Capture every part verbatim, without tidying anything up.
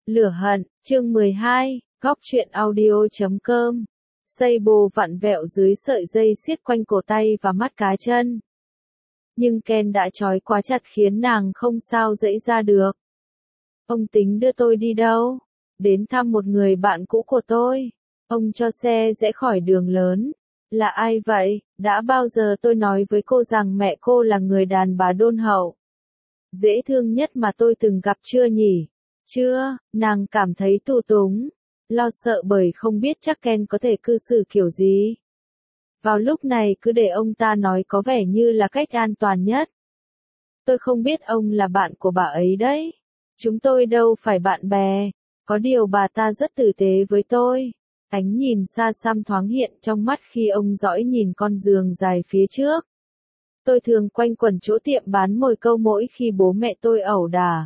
Lửa hận, chương mười hai, góc truyện audio chấm com. Sable vặn vẹo dưới sợi dây siết quanh cổ tay và mắt cá chân. Nhưng Ken đã trói quá chặt khiến nàng không sao dãy ra được. Ông tính đưa tôi đi đâu? Đến thăm một người bạn cũ của tôi. Ông cho xe rẽ khỏi đường lớn. Là ai vậy? Đã bao giờ tôi nói với cô rằng mẹ cô là người đàn bà đôn hậu, dễ thương nhất mà tôi từng gặp chưa nhỉ? Chưa, nàng cảm thấy tù túng, lo sợ bởi không biết chắc Ken có thể cư xử kiểu gì. Vào lúc này cứ để ông ta nói có vẻ như là cách an toàn nhất. Tôi không biết ông là bạn của bà ấy đấy. Chúng tôi đâu phải bạn bè. Có điều bà ta rất tử tế với tôi. Ánh nhìn xa xăm thoáng hiện trong mắt khi ông dõi nhìn con giường dài phía trước. Tôi thường quanh quẩn chỗ tiệm bán mồi câu mỗi khi bố mẹ tôi ẩu đả.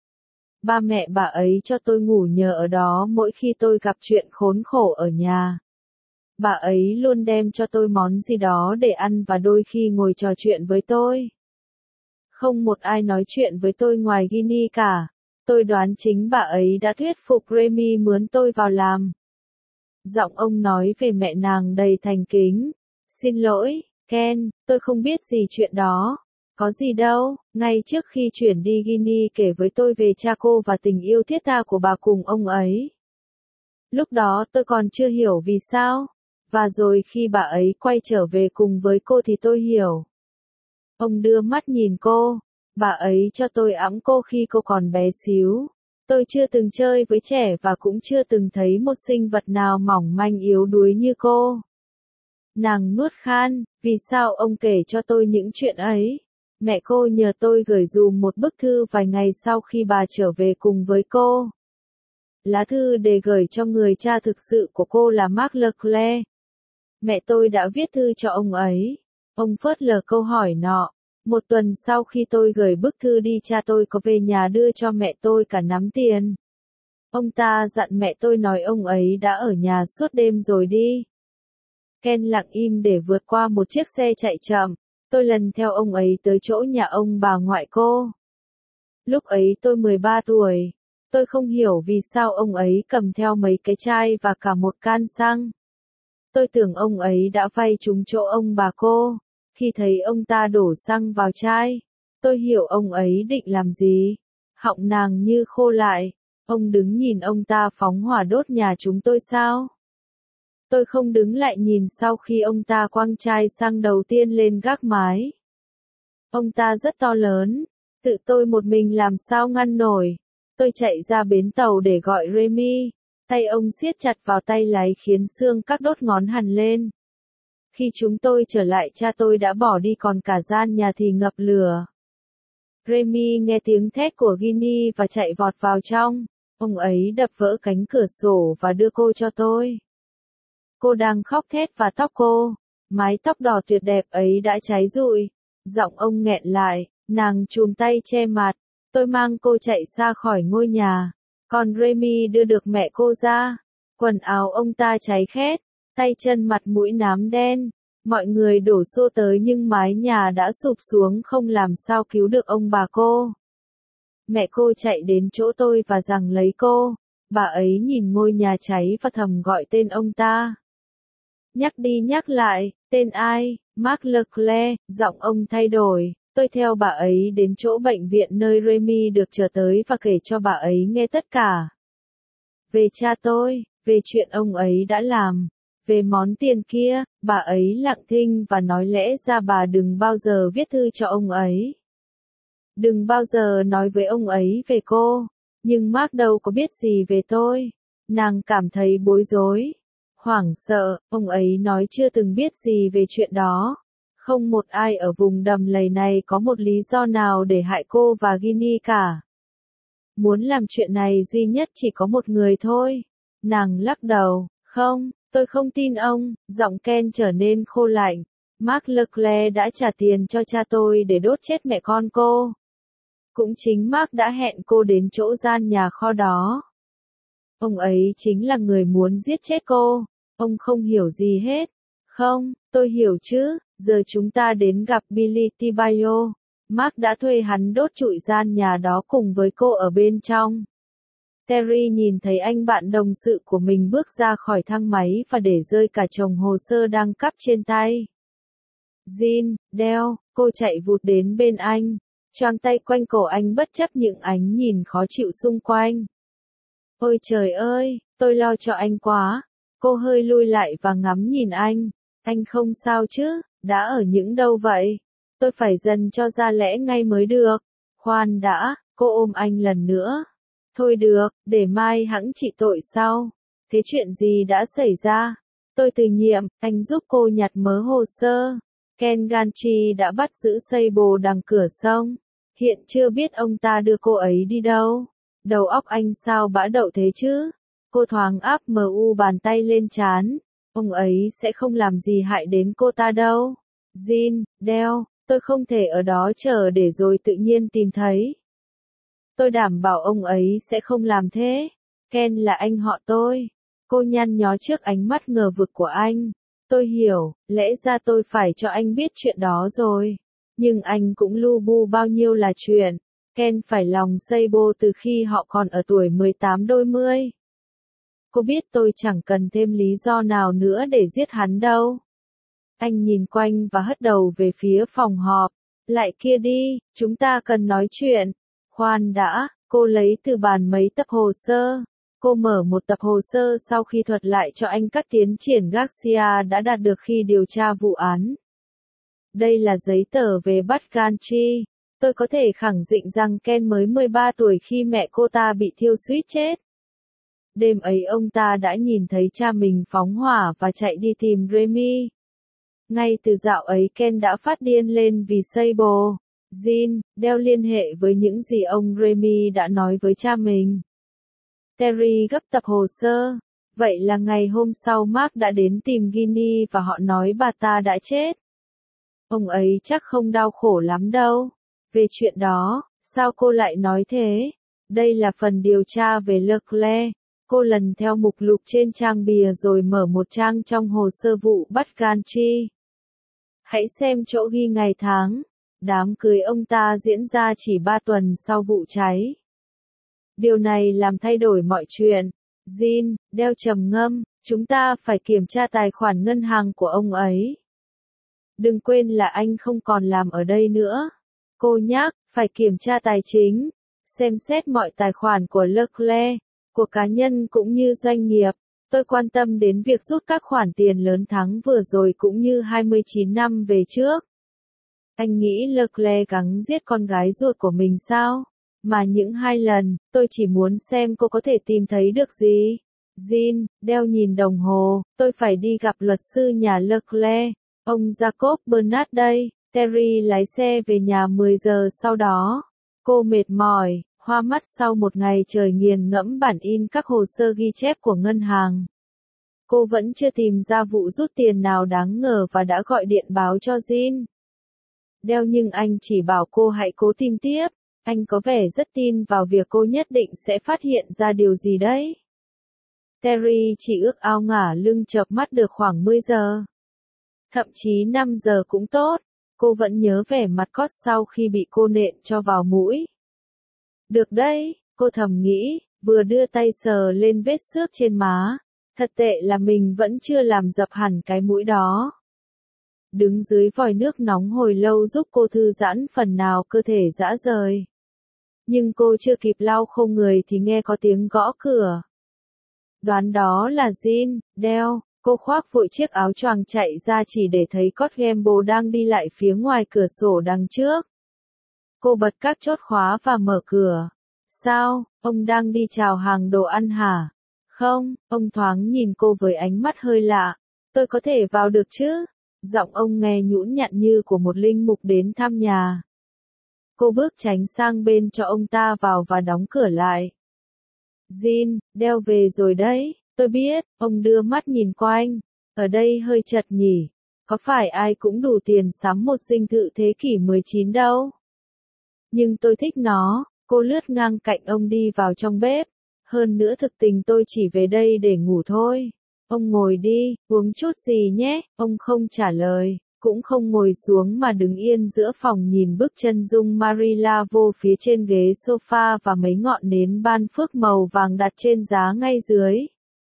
Ba mẹ bà ấy cho tôi ngủ nhờ ở đó mỗi khi tôi gặp chuyện khốn khổ ở nhà. Bà ấy luôn đem cho tôi món gì đó để ăn và đôi khi ngồi trò chuyện với tôi. Không một ai nói chuyện với tôi ngoài Ginny cả. Tôi đoán chính bà ấy đã thuyết phục Remy mướn tôi vào làm. Giọng ông nói về mẹ nàng đầy thành kính. Xin lỗi, Ken, tôi không biết gì chuyện đó. Có gì đâu, ngay trước khi chuyển đi Ginny kể với tôi về cha cô và tình yêu thiết tha của bà cùng ông ấy. Lúc đó tôi còn chưa hiểu vì sao, và rồi khi bà ấy quay trở về cùng với cô thì tôi hiểu. Ông đưa mắt nhìn cô, bà ấy cho tôi ẵm cô khi cô còn bé xíu. Tôi chưa từng chơi với trẻ và cũng chưa từng thấy một sinh vật nào mỏng manh yếu đuối như cô. Nàng nuốt khan, vì sao ông kể cho tôi những chuyện ấy? Mẹ cô nhờ tôi gửi dùm một bức thư vài ngày sau khi bà trở về cùng với cô. Lá thư để gửi cho người cha thực sự của cô là Mark Leclerc. Mẹ tôi đã viết thư cho ông ấy. Ông phớt lờ câu hỏi nọ. Một tuần sau khi tôi gửi bức thư đi, cha tôi có về nhà đưa cho mẹ tôi cả nắm tiền. Ông ta dặn mẹ tôi nói ông ấy đã ở nhà suốt đêm rồi đi. Ken lặng im để vượt qua một chiếc xe chạy chậm. Tôi lần theo ông ấy tới chỗ nhà ông bà ngoại cô. Lúc ấy tôi mười ba tuổi. Tôi không hiểu vì sao ông ấy cầm theo mấy cái chai và cả một can xăng. Tôi tưởng ông ấy đã vay trúng chỗ ông bà cô. Khi thấy ông ta đổ xăng vào chai, tôi hiểu ông ấy định làm gì. Họng nàng như khô lại. Ông đứng nhìn ông ta phóng hỏa đốt nhà chúng tôi sao? Tôi không đứng lại nhìn sau khi ông ta quăng chai xăng đầu tiên lên gác mái. Ông ta rất to lớn, tự tôi một mình làm sao ngăn nổi. Tôi chạy ra bến tàu để gọi Remy. Tay ông siết chặt vào tay lái khiến xương các đốt ngón hằn lên. Khi chúng tôi trở lại, cha tôi đã bỏ đi còn cả gian nhà thì ngập lửa. Remy nghe tiếng thét của Ginny và chạy vọt vào trong. Ông ấy đập vỡ cánh cửa sổ và đưa cô cho tôi. Cô đang khóc thét và tóc cô, mái tóc đỏ tuyệt đẹp ấy đã cháy rụi. Giọng ông nghẹn lại, nàng chùm tay che mặt. Tôi mang cô chạy xa khỏi ngôi nhà. Còn Remy đưa được mẹ cô ra. Quần áo ông ta cháy khét, tay chân mặt mũi nám đen. Mọi người đổ xô tới nhưng mái nhà đã sụp xuống không làm sao cứu được ông bà cô. Mẹ cô chạy đến chỗ tôi và giằng lấy cô. Bà ấy nhìn ngôi nhà cháy và thầm gọi tên ông ta. Nhắc đi nhắc lại, tên ai? Mark Leclerc. Giọng ông thay đổi. Tôi theo bà ấy đến chỗ bệnh viện nơi Remy được trở tới và kể cho bà ấy nghe tất cả. Về cha tôi, về chuyện ông ấy đã làm, về món tiền kia. Bà ấy lặng thinh và nói lẽ ra bà đừng bao giờ viết thư cho ông ấy. Đừng bao giờ nói với ông ấy về cô. Nhưng Mark đâu có biết gì về tôi. Nàng cảm thấy bối rối, hoảng sợ. Ông ấy nói chưa từng biết gì về chuyện đó. Không một ai ở vùng đầm lầy này có một lý do nào để hại cô và Ginny cả. Muốn làm chuyện này duy nhất chỉ có một người thôi. Nàng lắc đầu. Không, tôi không tin ông. Giọng Ken trở nên khô lạnh. Mark Leclerc đã trả tiền cho cha tôi để đốt chết mẹ con cô. Cũng chính Mark đã hẹn cô đến chỗ gian nhà kho đó. Ông ấy chính là người muốn giết chết cô. Ông không hiểu gì hết. Không, tôi hiểu chứ. Giờ chúng ta đến gặp Billy Tibayo. Mark đã thuê hắn đốt trụi gian nhà đó cùng với cô ở bên trong. Terry nhìn thấy anh bạn đồng sự của mình bước ra khỏi thang máy và để rơi cả chồng hồ sơ đang cắp trên tay. Jean, Dale, cô chạy vụt đến bên anh, choàng tay quanh cổ anh bất chấp những ánh nhìn khó chịu xung quanh. Ôi trời ơi, tôi lo cho anh quá. Cô hơi lui lại và ngắm nhìn anh. Anh không sao chứ, đã ở những đâu vậy? Tôi phải dần cho ra lẽ ngay mới được. Khoan đã, cô ôm anh lần nữa. Thôi được, để mai hẵng trị tội sau. Thế chuyện gì đã xảy ra? Tôi từ nhiệm, anh giúp cô nhặt mớ hồ sơ. Ken Gantry đã bắt giữ Sable đằng cửa sông. Hiện chưa biết ông ta đưa cô ấy đi đâu. Đầu óc anh sao bã đậu thế chứ? Cô thoáng áp mu bàn tay lên trán. Ông ấy sẽ không làm gì hại đến cô ta đâu. Jean, Dale, tôi không thể ở đó chờ để rồi tự nhiên tìm thấy. Tôi đảm bảo ông ấy sẽ không làm thế. Ken là anh họ tôi. Cô nhăn nhó trước ánh mắt ngờ vực của anh. Tôi hiểu, lẽ ra tôi phải cho anh biết chuyện đó rồi. Nhưng anh cũng lu bu bao nhiêu là chuyện. Ken phải lòng Sable từ khi họ còn ở tuổi mười tám đôi mươi. Cô biết tôi chẳng cần thêm lý do nào nữa để giết hắn đâu. Anh nhìn quanh và hất đầu về phía phòng họp. Lại kia đi, chúng ta cần nói chuyện. Khoan đã, cô lấy từ bàn mấy tập hồ sơ. Cô mở một tập hồ sơ sau khi thuật lại cho anh các tiến triển Garcia đã đạt được khi điều tra vụ án. Đây là giấy tờ về bắt Gantry. Tôi có thể khẳng định rằng Ken mới mười ba tuổi khi mẹ cô ta bị thiêu suýt chết. Đêm ấy ông ta đã nhìn thấy cha mình phóng hỏa và chạy đi tìm Remy. Ngay từ dạo ấy Ken đã phát điên lên vì Sable. Jean, Dale liên hệ với những gì ông Remy đã nói với cha mình. Terry gấp tập hồ sơ. Vậy là ngày hôm sau Mark đã đến tìm Ginny và họ nói bà ta đã chết. Ông ấy chắc không đau khổ lắm đâu. Về chuyện đó, sao cô lại nói thế? Đây là phần điều tra về Leclerc. Cô lần theo mục lục trên trang bìa rồi mở một trang trong hồ sơ vụ bắt Gantry. Hãy xem chỗ ghi ngày tháng. Đám cưới ông ta diễn ra chỉ ba tuần sau vụ cháy. Điều này làm thay đổi mọi chuyện. Jean, Dale trầm ngâm, chúng ta phải kiểm tra tài khoản ngân hàng của ông ấy. Đừng quên là anh không còn làm ở đây nữa. Cô nhắc, phải kiểm tra tài chính, xem xét mọi tài khoản của Leclerc, của cá nhân cũng như doanh nghiệp. Tôi quan tâm đến việc rút các khoản tiền lớn tháng vừa rồi cũng như hai mươi chín năm về trước. Anh nghĩ Leclerc gắng giết con gái ruột của mình sao? Mà những hai lần, tôi chỉ muốn xem cô có thể tìm thấy được gì. Jean, Dale nhìn đồng hồ, tôi phải đi gặp luật sư nhà Leclerc, ông Jacob Bernard đây. Terry lái xe về nhà mười giờ sau đó. Cô mệt mỏi, hoa mắt sau một ngày trời nghiền ngẫm bản in các hồ sơ ghi chép của ngân hàng. Cô vẫn chưa tìm ra vụ rút tiền nào đáng ngờ và đã gọi điện báo cho Jean. Dale nhưng anh chỉ bảo cô hãy cố tìm tiếp. Anh có vẻ rất tin vào việc cô nhất định sẽ phát hiện ra điều gì đấy. Terry chỉ ước ao ngả lưng chợp mắt được khoảng mười giờ. Thậm chí năm giờ cũng tốt. Cô vẫn nhớ vẻ mặt Cốt sau khi bị cô nện cho vào mũi. Được đấy, cô thầm nghĩ, vừa đưa tay sờ lên vết xước trên má. Thật tệ là mình vẫn chưa làm dập hẳn cái mũi đó. Đứng dưới vòi nước nóng hồi lâu giúp cô thư giãn phần nào cơ thể rã rời. Nhưng cô chưa kịp lau khô người thì nghe có tiếng gõ cửa. Đoán đó là Jean, Dale. Cô khoác vội chiếc áo choàng chạy ra chỉ để thấy Cốt Gamble đang đi lại phía ngoài cửa sổ đằng trước. Cô bật các chốt khóa và mở cửa. Sao, ông đang đi chào hàng đồ ăn hả? Không, ông thoáng nhìn cô với ánh mắt hơi lạ. Tôi có thể vào được chứ? Giọng ông nghe nhũn nhặn như của một linh mục đến thăm nhà. Cô bước tránh sang bên cho ông ta vào và đóng cửa lại. Jean, Dale về rồi đấy. Tôi biết, ông đưa mắt nhìn quanh. Ở đây hơi chật nhỉ. Có phải ai cũng đủ tiền sắm một dinh thự thế kỷ mười chín đâu. Nhưng tôi thích nó. Cô lướt ngang cạnh ông đi vào trong bếp. Hơn nữa thực tình tôi chỉ về đây để ngủ thôi. Ông ngồi đi, uống chút gì nhé. Ông không trả lời. cũng không ngồi xuống mà đứng yên giữa phòng nhìn bức chân dung Marilla vô phía trên ghế sofa và mấy ngọn nến ban phước màu vàng đặt trên giá ngay dưới.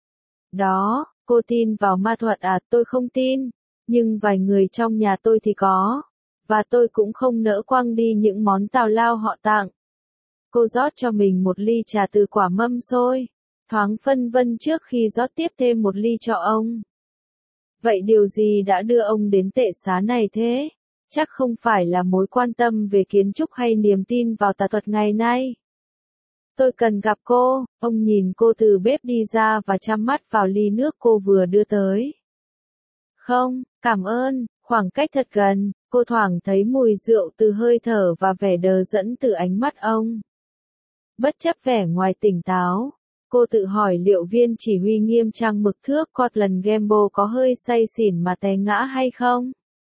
Đó, cô tin vào ma thuật à? Tôi không tin, nhưng vài người trong nhà tôi thì có, và tôi cũng không nỡ quăng đi những món tào lao họ tặng. Cô rót cho mình một ly trà từ quả mâm xôi, thoáng phân vân trước khi rót tiếp thêm một ly cho ông. Vậy điều gì đã đưa ông đến tệ xá này thế? Chắc không phải là mối quan tâm về kiến trúc hay niềm tin vào tà thuật ngày nay. Tôi cần gặp cô. Ông nhìn cô từ bếp đi ra và chăm mắt vào ly nước cô vừa đưa tới. Không, cảm ơn. Khoảng cách thật gần, cô thoảng thấy mùi rượu từ hơi thở và vẻ đờ đẫn từ ánh mắt ông. Bất chấp vẻ ngoài tỉnh táo, cô tự hỏi liệu viên chỉ huy nghiêm trang mực thước Scotland Gamble có hơi say xỉn mà té ngã hay không?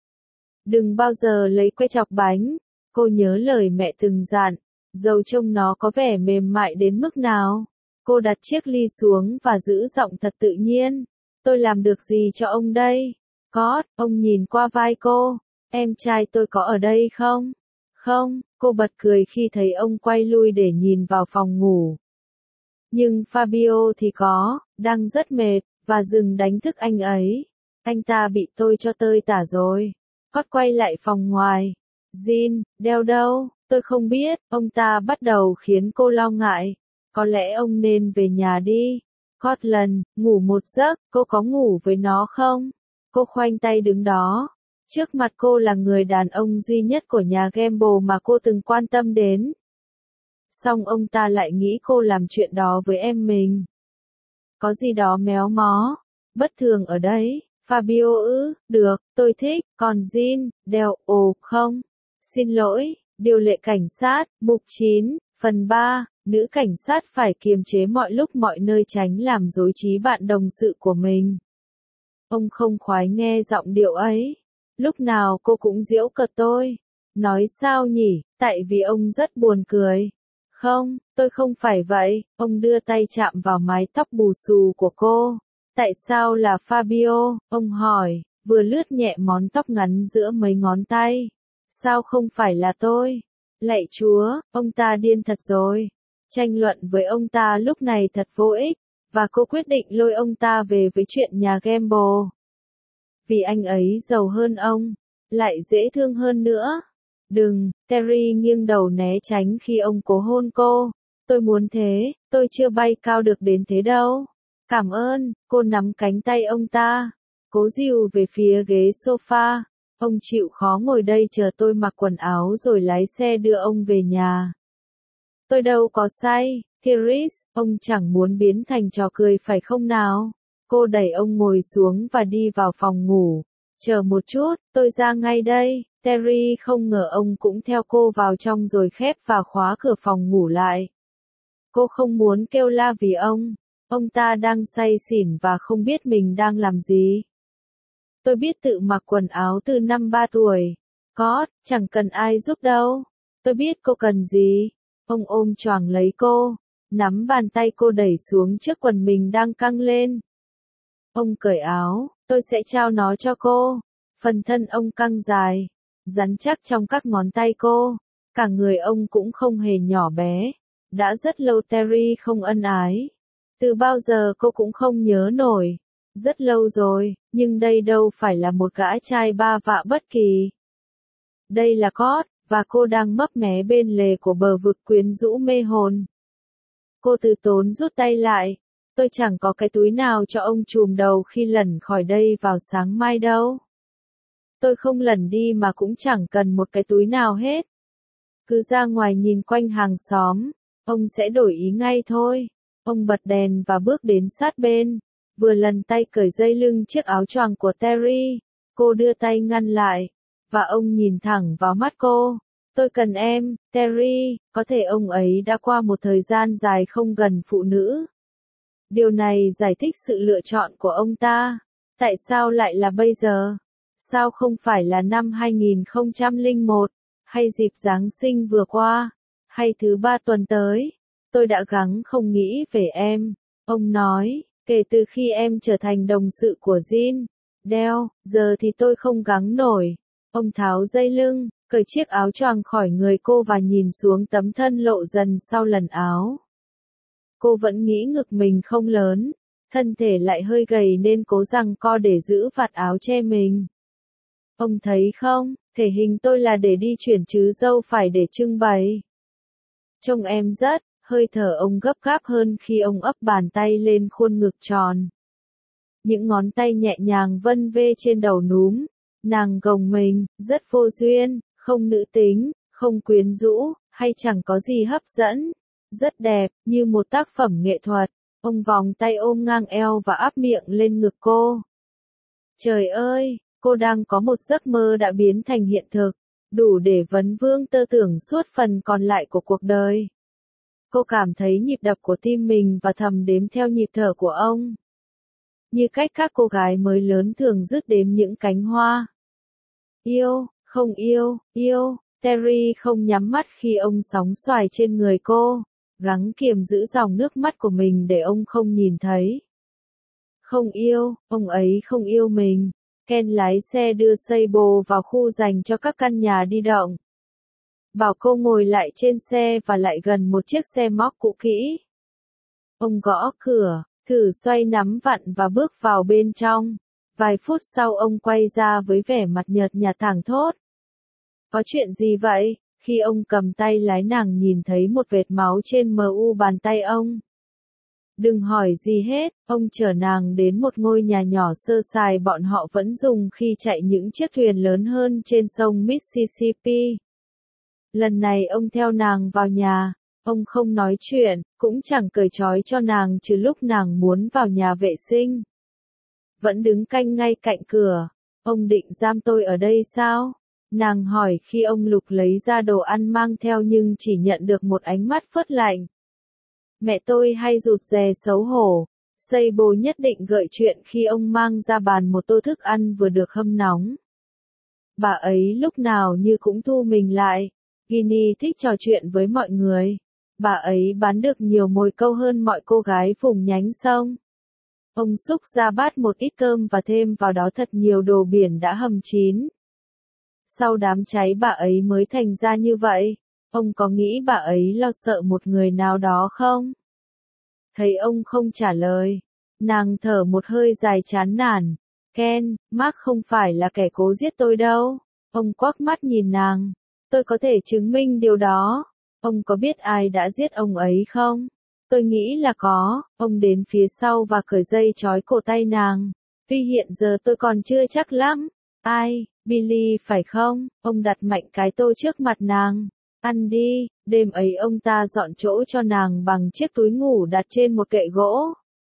Đừng bao giờ lấy que chọc bánh, cô nhớ lời mẹ từng dặn, dầu trông nó có vẻ mềm mại đến mức nào. Cô đặt chiếc ly xuống và giữ giọng thật tự nhiên. Tôi làm được gì cho ông đây? Có, ông nhìn qua vai cô. Em trai tôi có ở đây không? Không, cô bật cười khi thấy ông quay lui để nhìn vào phòng ngủ. Nhưng Fabio thì có, đang rất mệt, và dừng đánh thức anh ấy. Anh ta bị tôi cho tơi tả rồi. Cót quay lại phòng ngoài. Jean, đeo đâu? Tôi không biết, ông ta bắt đầu khiến cô lo ngại. Có lẽ ông nên về nhà đi. Scotland, ngủ một giấc, cô có ngủ với nó không? Cô khoanh tay đứng đó. Trước mặt cô là người đàn ông duy nhất của nhà Gamble mà cô từng quan tâm đến. Xong ông ta lại nghĩ cô làm chuyện đó với em mình. Có gì đó méo mó, bất thường ở đấy. Fabio ư, được, tôi thích, còn Jean, đeo, ồ, không. Xin lỗi, điều lệ cảnh sát, mục chín, phần ba, nữ cảnh sát phải kiềm chế mọi lúc mọi nơi tránh làm rối trí bạn đồng sự của mình. Ông không khoái nghe giọng điệu ấy. Lúc nào cô cũng giễu cợt tôi. Nói sao nhỉ, tại vì ông rất buồn cười. Không, tôi không phải vậy. Ông đưa tay chạm vào mái tóc bù xù của cô. Tại sao là Fabio? Ông hỏi, vừa lướt nhẹ món tóc ngắn giữa mấy ngón tay. Sao không phải là tôi? Lạy Chúa, ông ta điên thật rồi. Tranh luận với ông ta lúc này thật vô ích, và cô quyết định lôi ông ta về với chuyện nhà Gamble. Vì anh ấy giàu hơn ông, lại dễ thương hơn nữa. Đừng, Terry nghiêng đầu né tránh khi ông cố hôn cô. Tôi muốn thế, tôi chưa bay cao được đến thế đâu. Cảm ơn, cô nắm cánh tay ông ta. Cố dìu về phía ghế sofa. Ông chịu khó ngồi đây chờ tôi mặc quần áo rồi lái xe đưa ông về nhà. Tôi đâu có say, Therese, ông chẳng muốn biến thành trò cười phải không nào? Cô đẩy ông ngồi xuống và đi vào phòng ngủ. Chờ một chút, tôi ra ngay đây. Terry không ngờ ông cũng theo cô vào trong rồi khép và khóa cửa phòng ngủ lại. Cô không muốn kêu la vì ông. Ông ta đang say xỉn và không biết mình đang làm gì. Tôi biết tự mặc quần áo từ năm ba tuổi. Có, chẳng cần ai giúp đâu. Tôi biết cô cần gì. Ông ôm choàng lấy cô, nắm bàn tay cô đẩy xuống chiếc quần mình đang căng lên. Ông cởi áo, tôi sẽ trao nó cho cô. Phần thân ông căng dài, rắn chắc trong các ngón tay cô. Cả người ông cũng không hề nhỏ bé. Đã rất lâu Terry không ân ái. Từ bao giờ cô cũng không nhớ nổi. Rất lâu rồi, nhưng đây đâu phải là một gã trai ba vạ bất kỳ. Đây là Cót, và cô đang mấp mé bên lề của bờ vực quyến rũ mê hồn. Cô từ tốn rút tay lại. Tôi chẳng có cái túi nào cho ông chùm đầu khi lẩn khỏi đây vào sáng mai đâu. Tôi không lẩn đi mà cũng chẳng cần một cái túi nào hết. Cứ ra ngoài nhìn quanh hàng xóm, ông sẽ đổi ý ngay thôi. Ông bật đèn và bước đến sát bên, vừa lần tay cởi dây lưng chiếc áo choàng của Terry. Cô đưa tay ngăn lại, và ông nhìn thẳng vào mắt cô. Tôi cần em, Terry. Có thể ông ấy đã qua một thời gian dài không gần phụ nữ. Điều này giải thích sự lựa chọn của ông ta. Tại sao lại là bây giờ? Sao không phải là năm hai nghìn không trăm lẻ một, hay dịp Giáng sinh vừa qua, hay thứ ba tuần tới? Tôi đã gắng không nghĩ về em. Ông nói, kể từ khi em trở thành đồng sự của Jean, Dell, giờ thì tôi không gắng nổi. Ông tháo dây lưng, cởi chiếc áo choàng khỏi người cô và nhìn xuống tấm thân lộ dần sau lần áo. Cô vẫn nghĩ ngực mình không lớn, thân thể lại hơi gầy nên cố giằng co để giữ vạt áo che mình. Ông thấy không, thể hình tôi là để đi chuyển chứ dâu phải để trưng bày. Trông em rất, hơi thở ông gấp gáp hơn khi ông ấp bàn tay lên khuôn ngực tròn. Những ngón tay nhẹ nhàng vân vê trên đầu núm, nàng gồng mình, rất vô duyên, không nữ tính, không quyến rũ, hay chẳng có gì hấp dẫn. Rất đẹp, như một tác phẩm nghệ thuật. Ông vòng tay ôm ngang eo và áp miệng lên ngực cô. Trời ơi, cô đang có một giấc mơ đã biến thành hiện thực, đủ để vấn vương tơ tưởng suốt phần còn lại của cuộc đời. Cô cảm thấy nhịp đập của tim mình và thầm đếm theo nhịp thở của ông. Như cách các cô gái mới lớn thường dứt đếm những cánh hoa. Yêu, không yêu, yêu, Terry không nhắm mắt khi ông sóng xoài trên người cô, gắng kiềm giữ dòng nước mắt của mình để ông không nhìn thấy. Không yêu, ông ấy không yêu mình. Ken lái xe đưa Sable vào khu dành cho các căn nhà đi động. Bảo cô ngồi lại trên xe và lại gần một chiếc xe móc cũ kỹ. Ông gõ cửa, thử xoay nắm vặn và bước vào bên trong. Vài phút sau ông quay ra với vẻ mặt nhợt nhạt thảng thốt. Có chuyện gì vậy? Khi ông cầm tay lái nàng nhìn thấy một vệt máu trên mu bàn tay ông. Đừng hỏi gì hết, ông chở nàng đến một ngôi nhà nhỏ sơ sài bọn họ vẫn dùng khi chạy những chiếc thuyền lớn hơn trên sông Mississippi. Lần này ông theo nàng vào nhà, ông không nói chuyện, cũng chẳng cởi trói cho nàng trừ lúc nàng muốn vào nhà vệ sinh. Vẫn đứng canh ngay cạnh cửa, ông định giam tôi ở đây sao? Nàng hỏi khi ông Lục lấy ra đồ ăn mang theo nhưng chỉ nhận được một ánh mắt phớt lạnh. Mẹ tôi hay rụt rè xấu hổ. Sable nhất định gợi chuyện khi ông mang ra bàn một tô thức ăn vừa được hâm nóng. Bà ấy lúc nào như cũng thu mình lại. Ginny thích trò chuyện với mọi người. Bà ấy bán được nhiều mồi câu hơn mọi cô gái vùng nhánh sông. Ông xúc ra bát một ít cơm và thêm vào đó thật nhiều đồ biển đã hầm chín. Sau đám cháy bà ấy mới thành ra như vậy. Ông có nghĩ bà ấy lo sợ một người nào đó không? Thấy ông không trả lời, nàng thở một hơi dài chán nản. Ken, Mark không phải là kẻ cố giết tôi đâu. Ông quắc mắt nhìn nàng. Tôi có thể chứng minh điều đó. Ông có biết ai đã giết ông ấy không? Tôi nghĩ là có. Ông đến phía sau và cởi dây trói cổ tay nàng. Tuy hiện giờ tôi còn chưa chắc lắm. Ai, Billy phải không? Ông đặt mạnh cái tô trước mặt nàng. Ăn đi. Đêm ấy ông ta dọn chỗ cho nàng bằng chiếc túi ngủ đặt trên một kệ gỗ.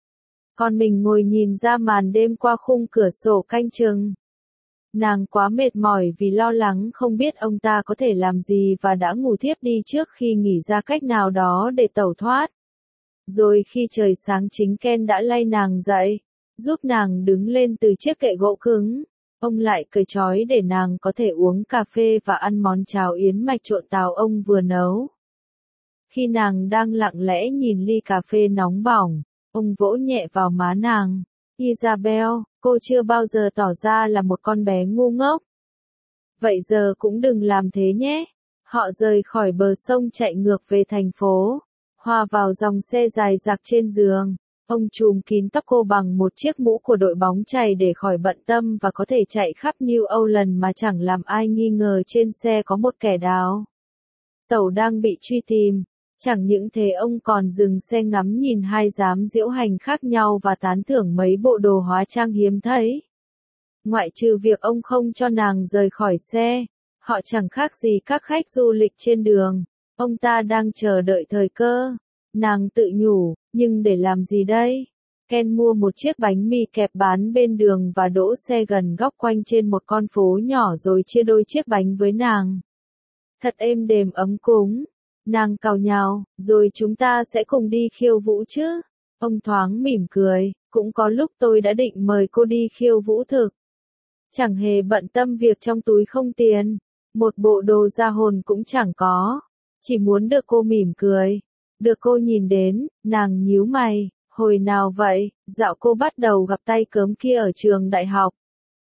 Còn mình ngồi nhìn ra màn đêm qua khung cửa sổ canh chừng. Nàng quá mệt mỏi vì lo lắng không biết ông ta có thể làm gì và đã ngủ thiếp đi trước khi nghĩ ra cách nào đó để tẩu thoát. Rồi khi trời sáng chính Ken đã lay nàng dậy, giúp nàng đứng lên từ chiếc kệ gỗ cứng. Ông lại cởi trói để nàng có thể uống cà phê và ăn món cháo yến mạch trộn táo ông vừa nấu. Khi nàng đang lặng lẽ nhìn ly cà phê nóng bỏng, ông vỗ nhẹ vào má nàng. Isabel, cô chưa bao giờ tỏ ra là một con bé ngu ngốc. Vậy giờ cũng đừng làm thế nhé. Họ rời khỏi bờ sông chạy ngược về thành phố, hòa vào dòng xe dài dặc trên giường. Ông trùm kín tóc cô bằng một chiếc mũ của đội bóng chày để khỏi bận tâm và có thể chạy khắp New Orleans mà chẳng làm ai nghi ngờ trên xe có một kẻ đào tẩu đang bị truy tìm. Chẳng những thế ông còn dừng xe ngắm nhìn hai giám diễu hành khác nhau và tán thưởng mấy bộ đồ hóa trang hiếm thấy. Ngoại trừ việc ông không cho nàng rời khỏi xe, họ chẳng khác gì các khách du lịch trên đường. Ông ta đang chờ đợi thời cơ. Nàng tự nhủ, nhưng để làm gì đây? Ken mua một chiếc bánh mì kẹp bán bên đường và đỗ xe gần góc quanh trên một con phố nhỏ rồi chia đôi chiếc bánh với nàng. Thật êm đềm ấm cúng. Nàng cào nhào, rồi chúng ta sẽ cùng đi khiêu vũ chứ? Ông thoáng mỉm cười, cũng có lúc tôi đã định mời cô đi khiêu vũ thực. Chẳng hề bận tâm việc trong túi không tiền, một bộ đồ ra hồn cũng chẳng có, chỉ muốn được cô mỉm cười. Được cô nhìn đến, nàng nhíu mày, hồi nào vậy, dạo cô bắt đầu gặp tay cớm kia ở trường đại học.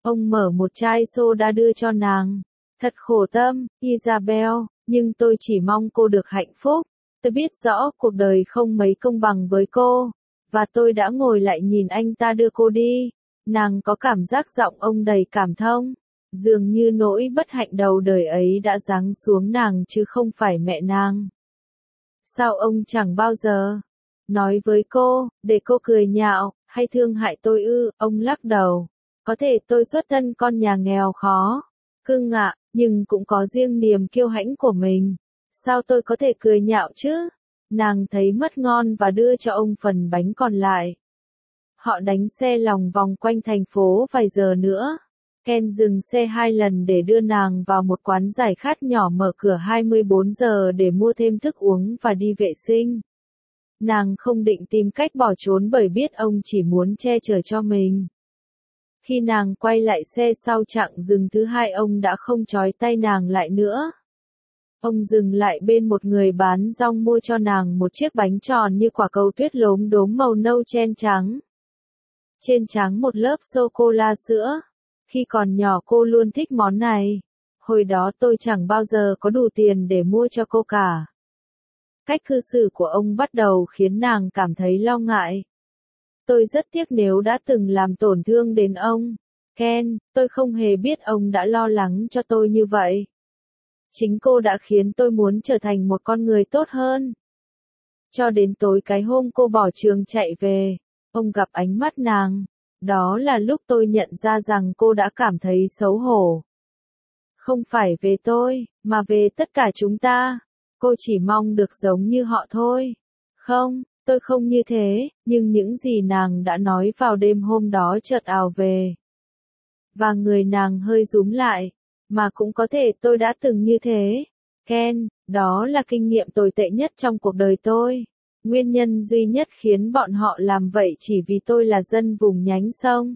Ông mở một chai soda đưa cho nàng. Thật khổ tâm, Isabel, nhưng tôi chỉ mong cô được hạnh phúc. Tôi biết rõ cuộc đời không mấy công bằng với cô, và tôi đã ngồi lại nhìn anh ta đưa cô đi. Nàng có cảm giác giọng ông đầy cảm thông, dường như nỗi bất hạnh đầu đời ấy đã giáng xuống nàng chứ không phải mẹ nàng. Sao ông chẳng bao giờ nói với cô, để cô cười nhạo, hay thương hại tôi ư? Ông lắc đầu. Có thể tôi xuất thân con nhà nghèo khó, cưng ạ, nhưng cũng có riêng niềm kiêu hãnh của mình. Sao tôi có thể cười nhạo chứ? Nàng thấy mất ngon và đưa cho ông phần bánh còn lại. Họ đánh xe lòng vòng quanh thành phố vài giờ nữa. Ken dừng xe hai lần để đưa nàng vào một quán giải khát nhỏ mở cửa hai mươi bốn giờ để mua thêm thức uống và đi vệ sinh. Nàng không định tìm cách bỏ trốn bởi biết ông chỉ muốn che chở cho mình. Khi nàng quay lại xe sau chặng dừng thứ hai, ông đã không trói tay nàng lại nữa. Ông dừng lại bên một người bán rong mua cho nàng một chiếc bánh tròn như quả cầu tuyết lốm đốm màu nâu chen trắng. Trên trắng một lớp sô-cô-la sữa. Khi còn nhỏ cô luôn thích món này. Hồi đó tôi chẳng bao giờ có đủ tiền để mua cho cô cả. Cách cư xử của ông bắt đầu khiến nàng cảm thấy lo ngại. Tôi rất tiếc nếu đã từng làm tổn thương đến ông. Ken, tôi không hề biết ông đã lo lắng cho tôi như vậy. Chính cô đã khiến tôi muốn trở thành một con người tốt hơn. Cho đến tối cái hôm cô bỏ trường chạy về, ông gặp ánh mắt nàng. Đó là lúc tôi nhận ra rằng cô đã cảm thấy xấu hổ. Không phải về tôi, mà về tất cả chúng ta. Cô chỉ mong được giống như họ thôi. Không, tôi không như thế, nhưng những gì nàng đã nói vào đêm hôm đó chợt ào về. Và người nàng hơi rúm lại. Mà cũng có thể tôi đã từng như thế. Ken, đó là kinh nghiệm tồi tệ nhất trong cuộc đời tôi. Nguyên nhân duy nhất khiến bọn họ làm vậy chỉ vì tôi là dân vùng nhánh sông.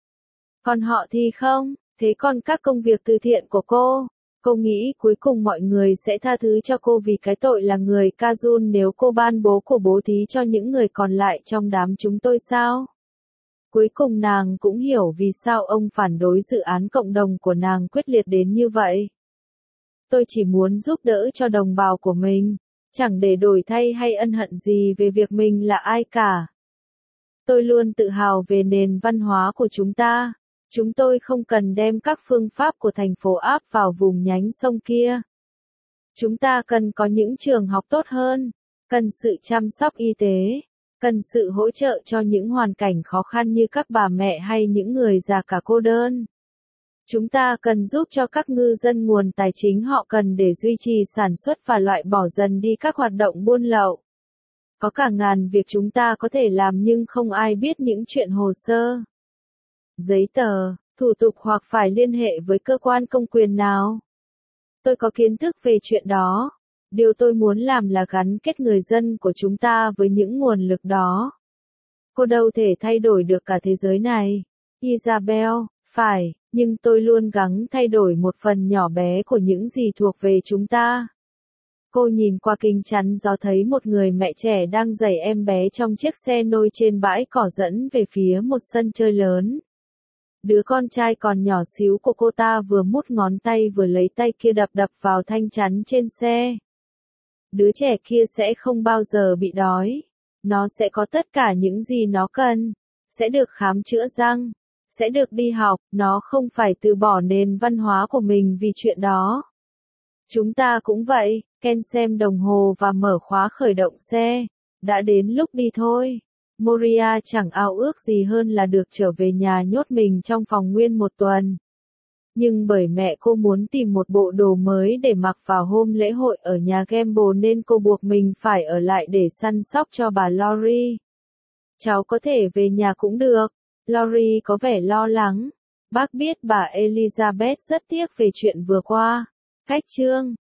Còn họ thì không, thế còn các công việc từ thiện của cô? Cô nghĩ cuối cùng mọi người sẽ tha thứ cho cô vì cái tội là người Cajun nếu cô ban bố của bố thí cho những người còn lại trong đám chúng tôi sao? Cuối cùng nàng cũng hiểu vì sao ông phản đối dự án cộng đồng của nàng quyết liệt đến như vậy. Tôi chỉ muốn giúp đỡ cho đồng bào của mình, chẳng để đổi thay hay ân hận gì về việc mình là ai cả. Tôi luôn tự hào về nền văn hóa của chúng ta. Chúng tôi không cần đem các phương pháp của thành phố áp vào vùng nhánh sông kia. Chúng ta cần có những trường học tốt hơn, cần sự chăm sóc y tế, cần sự hỗ trợ cho những hoàn cảnh khó khăn như các bà mẹ hay những người già cả cô đơn. Chúng ta cần giúp cho các ngư dân nguồn tài chính họ cần để duy trì sản xuất và loại bỏ dần đi các hoạt động buôn lậu. Có cả ngàn việc chúng ta có thể làm nhưng không ai biết những chuyện hồ sơ, giấy tờ, thủ tục hoặc phải liên hệ với cơ quan công quyền nào. Tôi có kiến thức về chuyện đó. Điều tôi muốn làm là gắn kết người dân của chúng ta với những nguồn lực đó. Cô đâu thể thay đổi được cả thế giới này. Isabel, phải, nhưng tôi luôn gắng thay đổi một phần nhỏ bé của những gì thuộc về chúng ta. Cô nhìn qua kính chắn gió thấy một người mẹ trẻ đang giày em bé trong chiếc xe nôi trên bãi cỏ dẫn về phía một sân chơi lớn. Đứa con trai còn nhỏ xíu của cô ta vừa mút ngón tay vừa lấy tay kia đập đập vào thanh chắn trên xe. Đứa trẻ kia sẽ không bao giờ bị đói. Nó sẽ có tất cả những gì nó cần. Sẽ được khám chữa răng. Sẽ được đi học. Nó không phải từ bỏ nền văn hóa của mình vì chuyện đó. Chúng ta cũng vậy. Ken xem đồng hồ và mở khóa khởi động xe. Đã đến lúc đi thôi. Moria chẳng ao ước gì hơn là được trở về nhà nhốt mình trong phòng nguyên một tuần. Nhưng bởi mẹ cô muốn tìm một bộ đồ mới để mặc vào hôm lễ hội ở nhà Gamble nên cô buộc mình phải ở lại để săn sóc cho bà Lori. Cháu có thể về nhà cũng được. Lori có vẻ lo lắng. Bác biết bà Elizabeth rất tiếc về chuyện vừa qua. Cách chương